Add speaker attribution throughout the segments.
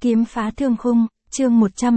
Speaker 1: Kiếm phá thương khung, chương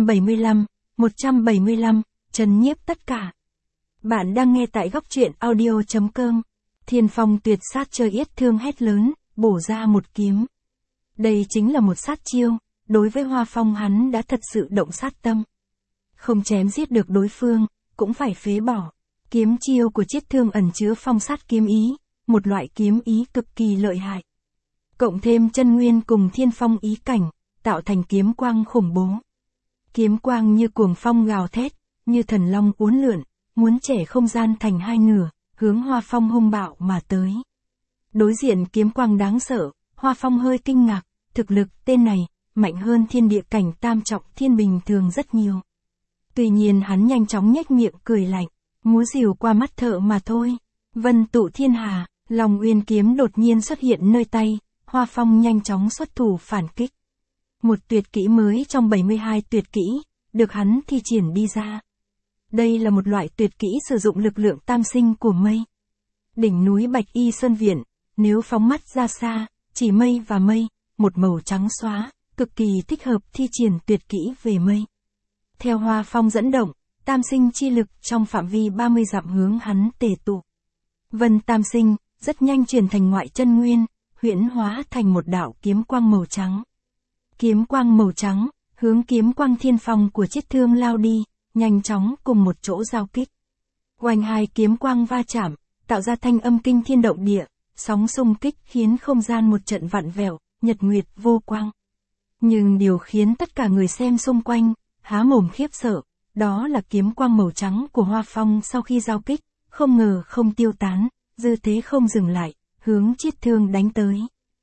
Speaker 1: 175, trấn nhiếp tất cả. Bạn đang nghe tại góc truyện audio.com. Thiên Phong tuyệt sát chơi yết thương hét lớn, bổ ra một kiếm. Đây chính là một sát chiêu, đối với Hoa Phong hắn đã thật sự động sát tâm. Không chém giết được đối phương, cũng phải phế bỏ. Kiếm chiêu của chiết thương ẩn chứa phong sát kiếm ý, một loại kiếm ý cực kỳ lợi hại. Cộng thêm chân nguyên cùng thiên phong ý cảnh, tạo thành kiếm quang khủng bố. Kiếm quang như cuồng phong gào thét, như thần long uốn lượn, muốn chẻ không gian thành hai nửa, hướng Hoa Phong hung bạo mà tới. Đối diện kiếm quang đáng sợ, Hoa Phong hơi kinh ngạc, thực lực tên này, mạnh hơn thiên địa cảnh tam trọng thiên bình thường rất nhiều. Tuy nhiên hắn nhanh chóng nhếch miệng cười lạnh, múa rìu qua mắt thợ mà thôi. Vân tụ thiên hà, Long Uyên kiếm đột nhiên xuất hiện nơi tay, Hoa Phong nhanh chóng xuất thủ phản kích. Một tuyệt kỹ mới trong 72 tuyệt kỹ, được hắn thi triển đi ra. Đây là một loại tuyệt kỹ sử dụng lực lượng tam sinh của mây. Đỉnh núi Bạch Y Sơn Viện, nếu phóng mắt ra xa, chỉ mây và mây, một màu trắng xóa, cực kỳ thích hợp thi triển tuyệt kỹ về mây. Theo Hoa Phong dẫn động, tam sinh chi lực trong phạm vi 30 dặm hướng hắn tề tụ. Vân tam sinh, rất nhanh chuyển thành ngoại chân nguyên, huyễn hóa thành một đạo kiếm quang màu trắng. Kiếm quang màu trắng, hướng kiếm quang thiên phong của chiết thương lao đi, nhanh chóng cùng một chỗ giao kích. Oanh hai kiếm quang va chạm, tạo ra thanh âm kinh thiên động địa, sóng xung kích khiến không gian một trận vặn vẹo, nhật nguyệt vô quang. Nhưng điều khiến tất cả người xem xung quanh, há mồm khiếp sợ, đó là kiếm quang màu trắng của Hoa Phong sau khi giao kích, không ngờ không tiêu tán, dư thế không dừng lại, hướng chiết thương đánh tới.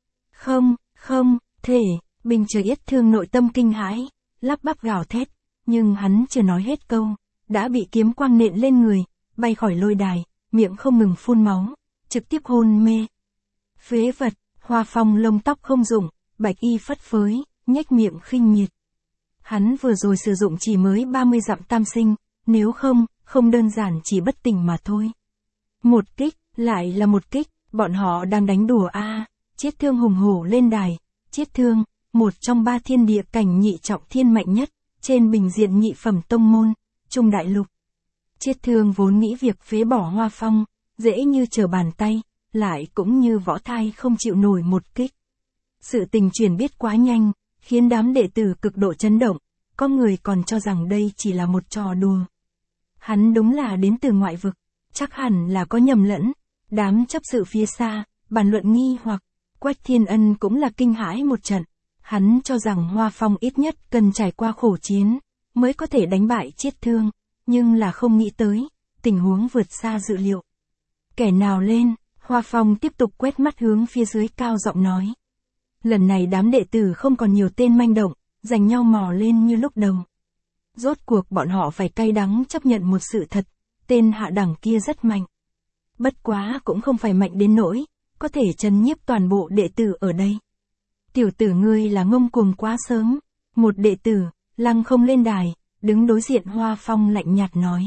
Speaker 1: Không thể, Bình Trời Yết Thương nội tâm kinh hãi, lắp bắp gào thét, nhưng hắn chưa nói hết câu, đã bị kiếm quang nện lên người, bay khỏi lôi đài, miệng không ngừng phun máu, trực tiếp hôn mê. Phế vật, Hoa Phong lông tóc không dụng, bạch y phất phới, nhếch miệng khinh miệt. Hắn vừa rồi sử dụng chỉ mới 30 dặm tam sinh, nếu không đơn giản chỉ bất tỉnh mà thôi. Một kích, lại là một kích, bọn họ đang đánh đùa a. Chiết thương hùng hổ lên đài, chiết thương, một trong ba thiên địa cảnh nhị trọng thiên mạnh nhất, trên bình diện nhị phẩm tông môn, trung đại lục. Chiết thương vốn nghĩ việc phế bỏ Hoa Phong, dễ như trở bàn tay, lại cũng như võ thai không chịu nổi một kích. Sự tình chuyển biết quá nhanh, khiến đám đệ tử cực độ chấn động, có người còn cho rằng đây chỉ là một trò đùa. Hắn đúng là đến từ ngoại vực, chắc hẳn là có nhầm lẫn, đám chấp sự phía xa, bàn luận nghi hoặc, Quách Thiên Ân cũng là kinh hãi một trận. Hắn cho rằng Hoa Phong ít nhất cần trải qua khổ chiến, mới có thể đánh bại chiết thương, nhưng là không nghĩ tới, tình huống vượt xa dự liệu. Kẻ nào lên, Hoa Phong tiếp tục quét mắt hướng phía dưới cao giọng nói. Lần này đám đệ tử không còn nhiều tên manh động, giành nhau mò lên như lúc đầu. Rốt cuộc bọn họ phải cay đắng chấp nhận một sự thật, tên hạ đẳng kia rất mạnh. Bất quá cũng không phải mạnh đến nỗi, có thể trấn nhiếp toàn bộ đệ tử ở đây. Tiểu tử ngươi là ngông cuồng quá sớm. Một đệ tử, lăng không lên đài, đứng đối diện Hoa Phong lạnh nhạt nói.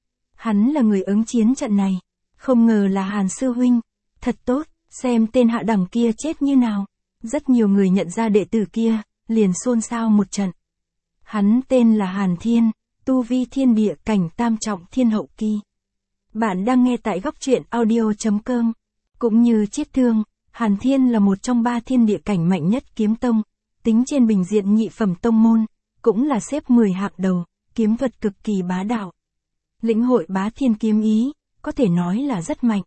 Speaker 1: Hắn là người ứng chiến trận này, không ngờ là Hàn sư huynh. Thật tốt, xem tên hạ đẳng kia chết như nào. Rất nhiều người nhận ra đệ tử kia, liền xôn xao một trận. Hắn tên là Hàn Thiên, tu vi thiên địa cảnh tam trọng thiên hậu kỳ. Bạn đang nghe tại góc truyện audio.com. Cũng như chiết thương, Hàn Thiên là một trong ba thiên địa cảnh mạnh nhất kiếm tông, tính trên bình diện nhị phẩm tông môn, cũng là xếp 10 hạng đầu, kiếm thuật cực kỳ bá đạo. Lĩnh hội bá thiên kiếm ý, có thể nói là rất mạnh.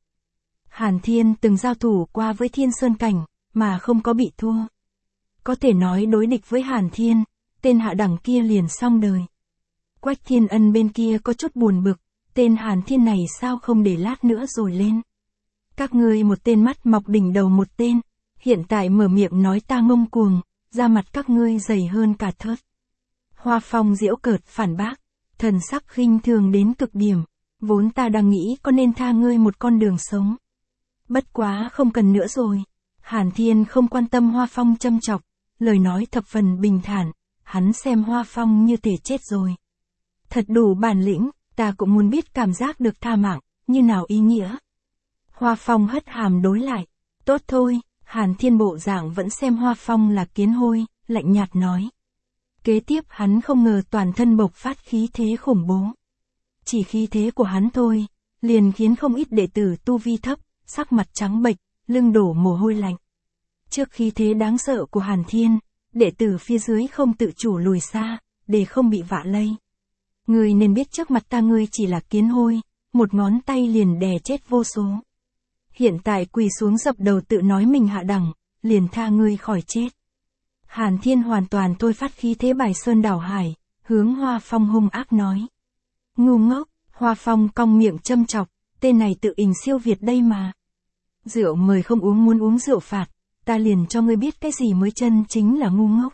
Speaker 1: Hàn Thiên từng giao thủ qua với Thiên Sơn Cảnh, mà không có bị thua. Có thể nói đối địch với Hàn Thiên, tên hạ đẳng kia liền xong đời. Quách Thiên Ân bên kia có chút buồn bực, tên Hàn Thiên này sao không để lát nữa rồi lên. Các ngươi một tên mắt mọc đỉnh đầu một tên, hiện tại mở miệng nói ta ngông cuồng, da mặt các ngươi dày hơn cả thớt. Hoa Phong giễu cợt phản bác, thần sắc khinh thường đến cực điểm, vốn ta đang nghĩ có nên tha ngươi một con đường sống. Bất quá không cần nữa rồi. Hàn Thiên không quan tâm Hoa Phong châm chọc, lời nói thập phần bình thản, hắn xem Hoa Phong như thể chết rồi. Thật đủ bản lĩnh, ta cũng muốn biết cảm giác được tha mạng, như nào ý nghĩa. Hoa Phong hất hàm đối lại. Tốt thôi, Hàn Thiên bộ dạng vẫn xem Hoa Phong là kiến hôi, lạnh nhạt nói. Kế tiếp hắn không ngờ toàn thân bộc phát khí thế khủng bố. Chỉ khí thế của hắn thôi, liền khiến không ít đệ tử tu vi thấp, sắc mặt trắng bệch, lưng đổ mồ hôi lạnh. Trước khí thế đáng sợ của Hàn Thiên, đệ tử phía dưới không tự chủ lùi xa, để không bị vạ lây. Ngươi nên biết trước mặt ta ngươi chỉ là kiến hôi, một ngón tay liền đè chết vô số. Hiện tại quỳ xuống dập đầu tự nói mình hạ đẳng, liền tha ngươi khỏi chết. Hàn Thiên hoàn toàn thôi phát khí thế bài sơn đảo hải, hướng Hoa Phong hung ác nói. Ngu ngốc, Hoa Phong cong miệng châm chọc, tên này tự ình siêu việt đây mà. Rượu mời không uống muốn uống rượu phạt, ta liền cho ngươi biết cái gì mới chân chính là ngu ngốc.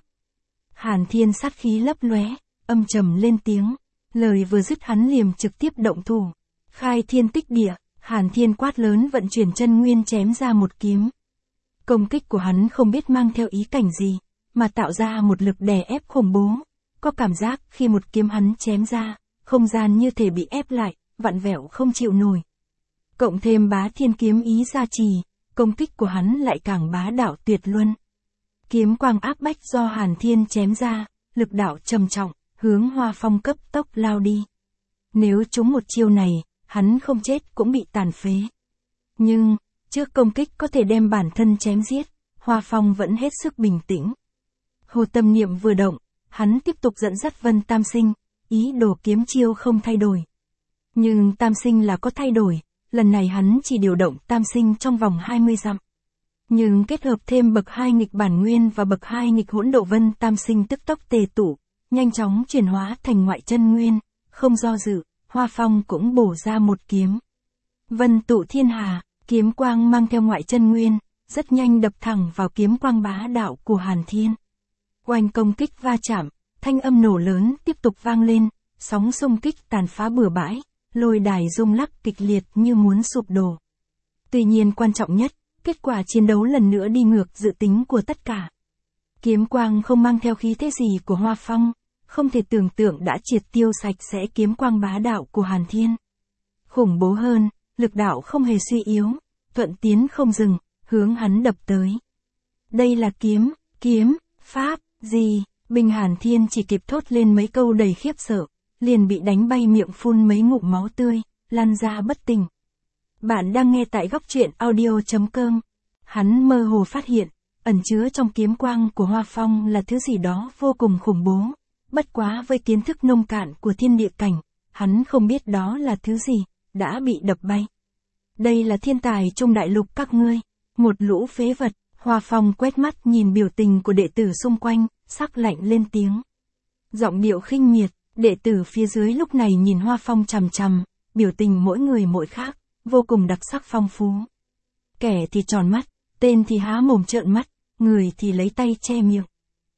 Speaker 1: Hàn Thiên sát khí lấp lóe, âm trầm lên tiếng, lời vừa dứt hắn liềm trực tiếp động thủ. Khai thiên tích địa, Hàn Thiên quát lớn vận chuyển chân nguyên chém ra một kiếm. Công kích của hắn không biết mang theo ý cảnh gì, mà tạo ra một lực đè ép khủng bố. Có cảm giác khi một kiếm hắn chém ra, không gian như thể bị ép lại, vặn vẹo không chịu nổi. Cộng thêm bá thiên kiếm ý gia trì, công kích của hắn lại càng bá đạo tuyệt luân. Kiếm quang áp bách do Hàn Thiên chém ra, lực đạo trầm trọng, hướng Hoa Phong cấp tốc lao đi. Nếu trúng một chiêu này, hắn không chết cũng bị tàn phế. Nhưng, trước công kích có thể đem bản thân chém giết, Hoa Phong vẫn hết sức bình tĩnh. Hồ tâm niệm vừa động, hắn tiếp tục dẫn dắt Vân Tam Sinh, ý đồ kiếm chiêu không thay đổi. Nhưng Tam Sinh là có thay đổi, lần này hắn chỉ điều động Tam Sinh trong vòng 20 dặm. Nhưng kết hợp thêm bậc 2 nghịch bản nguyên và bậc 2 nghịch hỗn độ Vân Tam Sinh tức tốc tề tụ, nhanh chóng chuyển hóa thành ngoại chân nguyên, không do dự, Hoa Phong cũng bổ ra một kiếm. Vân tụ thiên hà, kiếm quang mang theo ngoại chân nguyên, rất nhanh đập thẳng vào kiếm quang bá đạo của Hàn Thiên. Oanh công kích va chạm, thanh âm nổ lớn tiếp tục vang lên, sóng xung kích tàn phá bừa bãi, lôi đài rung lắc kịch liệt như muốn sụp đổ. Tuy nhiên quan trọng nhất, kết quả chiến đấu lần nữa đi ngược dự tính của tất cả. Kiếm quang không mang theo khí thế gì của Hoa Phong, không thể tưởng tượng đã triệt tiêu sạch sẽ kiếm quang bá đạo của Hàn Thiên. Khủng bố hơn, lực đạo không hề suy yếu, thuận tiến không dừng, hướng hắn đập tới. Đây là kiếm, pháp, gì? Bình Hàn Thiên chỉ kịp thốt lên mấy câu đầy khiếp sợ, liền bị đánh bay miệng phun mấy ngụm máu tươi, lăn ra bất tỉnh. Bạn đang nghe tại góc truyện audio.com. Hắn mơ hồ phát hiện, ẩn chứa trong kiếm quang của Hoa Phong là thứ gì đó vô cùng khủng bố. Bất quá với kiến thức nông cạn của thiên địa cảnh, hắn không biết đó là thứ gì, đã bị đập bay. Đây là thiên tài trong đại lục các ngươi, một lũ phế vật. Hoa Phong quét mắt nhìn biểu tình của đệ tử xung quanh, sắc lạnh lên tiếng. Giọng điệu khinh miệt, đệ tử phía dưới lúc này nhìn Hoa Phong chằm chằm, biểu tình mỗi người mỗi khác, vô cùng đặc sắc phong phú. Kẻ thì tròn mắt, tên thì há mồm trợn mắt, người thì lấy tay che miệng.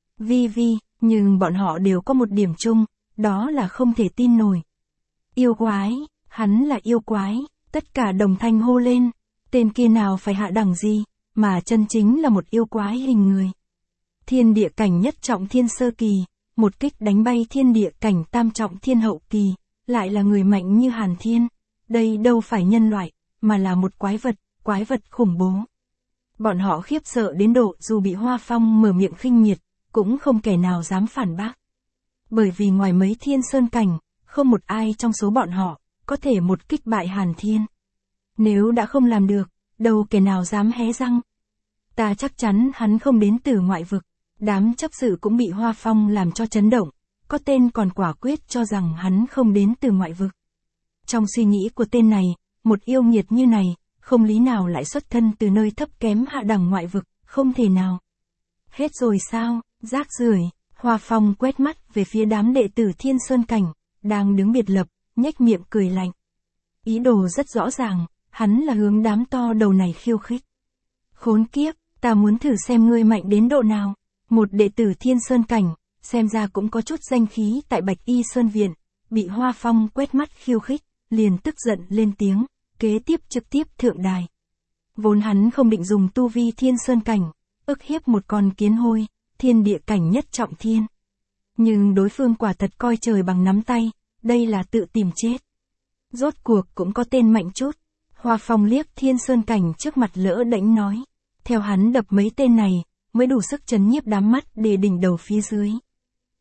Speaker 1: Nhưng bọn họ đều có một điểm chung, đó là không thể tin nổi. Yêu quái, hắn là yêu quái, tất cả đồng thanh hô lên, tên kia nào phải hạ đẳng gì, mà chân chính là một yêu quái hình người. Thiên địa cảnh nhất trọng thiên sơ kỳ, một kích đánh bay thiên địa cảnh tam trọng thiên hậu kỳ, lại là người mạnh như Hàn Thiên. Đây đâu phải nhân loại, mà là một quái vật khủng bố. Bọn họ khiếp sợ đến độ dù bị Hoa Phong mở miệng khinh miệt, cũng không kẻ nào dám phản bác. Bởi vì ngoài mấy thiên sơn cảnh, không một ai trong số bọn họ, có thể một kích bại Hàn Thiên. Nếu đã không làm được, đâu kẻ nào dám hé răng. Ta chắc chắn hắn không đến từ ngoại vực. Đám chấp sự cũng bị Hoa Phong làm cho chấn động, có tên còn quả quyết cho rằng hắn không đến từ ngoại vực. Trong suy nghĩ của tên này, một yêu nghiệt như này, không lý nào lại xuất thân từ nơi thấp kém hạ đẳng ngoại vực, không thể nào. Hết rồi sao, rác rưởi. Hoa Phong quét mắt về phía đám đệ tử Thiên Sơn Cảnh, đang đứng biệt lập, nhếch miệng cười lạnh. Ý đồ rất rõ ràng, hắn là hướng đám to đầu này khiêu khích. Khốn kiếp, ta muốn thử xem ngươi mạnh đến độ nào. Một đệ tử Thiên Sơn Cảnh, xem ra cũng có chút danh khí tại Bạch Y Sơn Viện, bị Hoa Phong quét mắt khiêu khích, liền tức giận lên tiếng, kế tiếp trực tiếp thượng đài. Vốn hắn không định dùng tu vi Thiên Sơn Cảnh, ức hiếp một con kiến hôi, thiên địa cảnh nhất trọng thiên. Nhưng đối phương quả thật coi trời bằng nắm tay, đây là tự tìm chết. Rốt cuộc cũng có tên mạnh chút. Hoa Phong liếc Thiên Sơn Cảnh trước mặt lỡ đễnh nói. Theo hắn đập mấy tên này, mới đủ sức chấn nhiếp đám mắt để đỉnh đầu phía dưới.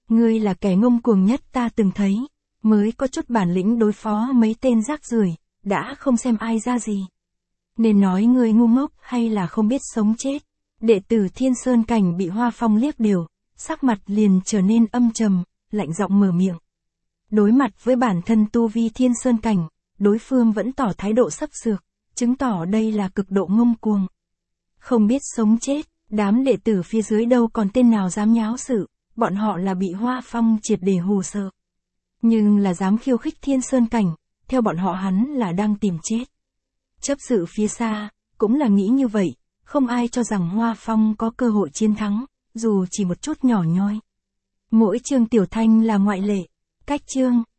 Speaker 1: Ngươi là kẻ ngông cuồng nhất ta từng thấy, mới có chút bản lĩnh đối phó mấy tên rác rưởi, đã không xem ai ra gì. Nên nói ngươi ngu ngốc hay là không biết sống chết. Đệ tử Thiên Sơn Cảnh bị Hoa Phong liếc đều, sắc mặt liền trở nên âm trầm, lạnh giọng mở miệng. Đối mặt với bản thân tu vi Thiên Sơn Cảnh, đối phương vẫn tỏ thái độ sấp sược, chứng tỏ đây là cực độ ngông cuồng. Không biết sống chết, đám đệ tử phía dưới đâu còn tên nào dám nháo sự, bọn họ là bị Hoa Phong triệt để hù sợ. Nhưng là dám khiêu khích Thiên Sơn Cảnh, theo bọn họ hắn là đang tìm chết. Chấp sự phía xa, cũng là nghĩ như vậy, không ai cho rằng Hoa Phong có cơ hội chiến thắng, dù chỉ một chút nhỏ nhoi. Mỗi Trương Tiểu Thanh là ngoại lệ. Cách chương